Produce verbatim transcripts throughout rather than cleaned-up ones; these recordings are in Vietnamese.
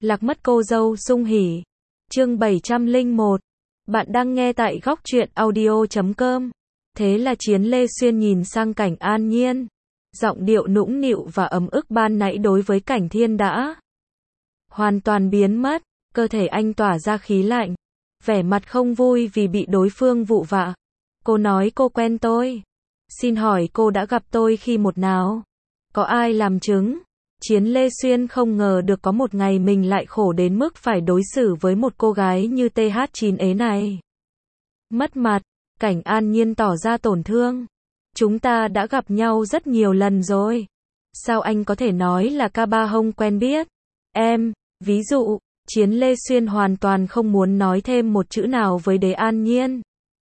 Lạc mất cô dâu sung hỉ. Chương bảy trăm lẻ một. Bạn đang nghe tại góc truyện audio chấm com. Thế là Chiến Lê Xuyên nhìn sang Cảnh An Nhiên. Giọng điệu nũng nịu và ấm ức ban nãy đối với Cảnh Thiên đã hoàn toàn biến mất, cơ thể anh tỏa ra khí lạnh, vẻ mặt không vui vì bị đối phương vụ vạ. Cô nói cô quen tôi. Xin hỏi cô đã gặp tôi khi một nào? Có ai làm chứng? Chiến Lê Xuyên không ngờ được có một ngày mình lại khổ đến mức phải đối xử với một cô gái như T H chín ế này. Mất mặt, Cảnh An Nhiên tỏ ra tổn thương. Chúng ta đã gặp nhau rất nhiều lần rồi. Sao anh có thể nói là Ca Ba Hông quen biết? Em, ví dụ, Chiến Lê Xuyên hoàn toàn không muốn nói thêm một chữ nào với Đế An Nhiên.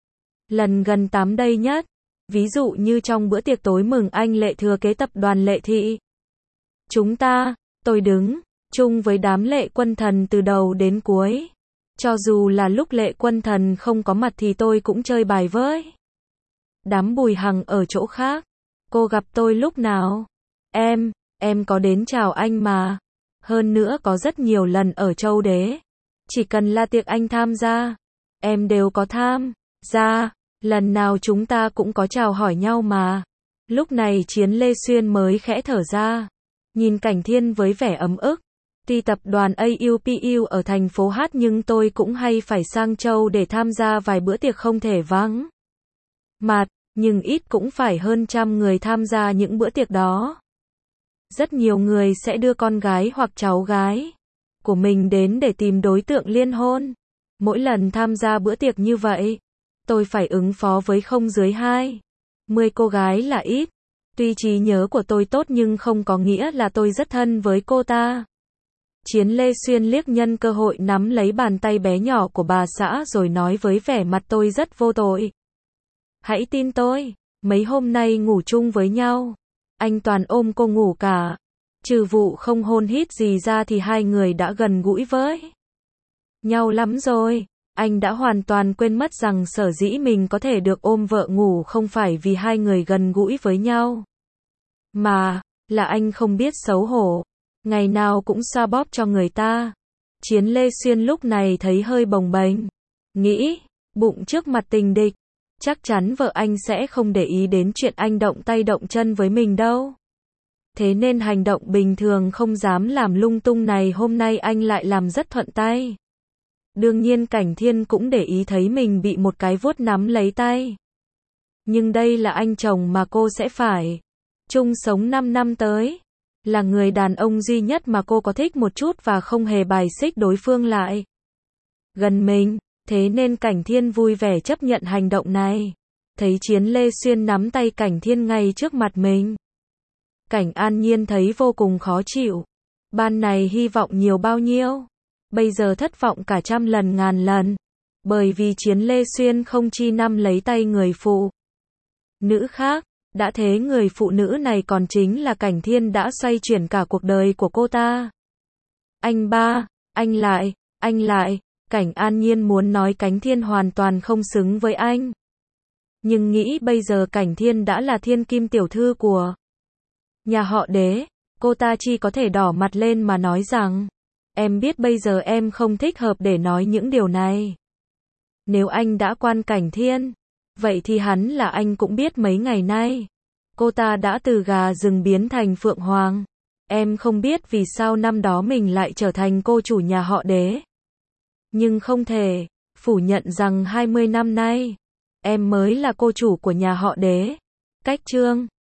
Lần gần tám đây nhất, ví dụ như trong bữa tiệc tối mừng anh Lệ thừa kế tập đoàn Lệ Thị. Chúng ta, tôi đứng chung với đám Lệ Quân Thần từ đầu đến cuối. Cho dù là lúc Lệ Quân Thần không có mặt thì tôi cũng chơi bài với đám Bùi Hằng ở chỗ khác. Cô gặp tôi lúc nào? Em, em có đến chào anh mà. Hơn nữa có rất nhiều lần ở Châu Đế. Chỉ cần là tiệc anh tham gia, em đều có tham gia. Lần nào chúng ta cũng có chào hỏi nhau mà. Lúc này Chiến Lê Xuyên mới khẽ thở ra. Nhìn Cảnh Thiên với vẻ ấm ức. Tuy tập đoàn a u pê u ở thành phố Hát nhưng tôi cũng hay phải sang Châu để tham gia vài bữa tiệc không thể vắng mặt, nhưng ít cũng phải hơn trăm người tham gia những bữa tiệc đó. Rất nhiều người sẽ đưa con gái hoặc cháu gái của mình đến để tìm đối tượng liên hôn. Mỗi lần tham gia bữa tiệc như vậy, tôi phải ứng phó với không dưới hai mươi cô gái là ít. Tuy trí nhớ của tôi tốt nhưng không có nghĩa là tôi rất thân với cô ta. Chiến Lê Xuyên liếc nhân cơ hội nắm lấy bàn tay bé nhỏ của bà xã rồi nói với vẻ mặt tôi rất vô tội. Hãy tin tôi, mấy hôm nay ngủ chung với nhau, anh toàn ôm cô ngủ cả. Trừ vụ không hôn hít gì ra thì hai người đã gần gũi với nhau lắm rồi. Anh đã hoàn toàn quên mất rằng sở dĩ mình có thể được ôm vợ ngủ không phải vì hai người gần gũi với nhau, mà là anh không biết xấu hổ, ngày nào cũng xoa bóp cho người ta. Chiến Lê Xuyên lúc này thấy hơi bồng bềnh, nghĩ, bụng trước mặt tình địch, chắc chắn vợ anh sẽ không để ý đến chuyện anh động tay động chân với mình đâu. Thế nên hành động bình thường không dám làm lung tung này hôm nay anh lại làm rất thuận tay. Đương nhiên Cảnh Thiên cũng để ý thấy mình bị một cái vuốt nắm lấy tay. Nhưng đây là anh chồng mà cô sẽ phải chung sống năm năm tới. Là người đàn ông duy nhất mà cô có thích một chút và không hề bài xích đối phương lại gần mình. Thế nên Cảnh Thiên vui vẻ chấp nhận hành động này. Thấy Chiến Lê Xuyên nắm tay Cảnh Thiên ngay trước mặt mình, Cảnh An Nhiên thấy vô cùng khó chịu. Ban này hy vọng nhiều bao nhiêu, bây giờ thất vọng cả trăm lần ngàn lần. Bởi vì Chiến Lê Xuyên không chi nắm lấy tay người phụ nữ khác. Đã thế người phụ nữ này còn chính là Cảnh Thiên đã xoay chuyển cả cuộc đời của cô ta. Anh ba, anh lại, anh lại. Cảnh An Nhiên muốn nói Cảnh Thiên hoàn toàn không xứng với anh. Nhưng nghĩ bây giờ Cảnh Thiên đã là thiên kim tiểu thư của nhà họ Đế, cô ta chỉ có thể đỏ mặt lên mà nói rằng, em biết bây giờ em không thích hợp để nói những điều này. Nếu anh đã quan Cảnh Thiên, vậy thì hắn là anh cũng biết mấy ngày nay, cô ta đã từ gà rừng biến thành phượng hoàng. Em không biết vì sao năm đó mình lại trở thành cô chủ nhà họ Đế. Nhưng không thể phủ nhận rằng hai mươi năm nay, em mới là cô chủ của nhà họ Đế. Cách chương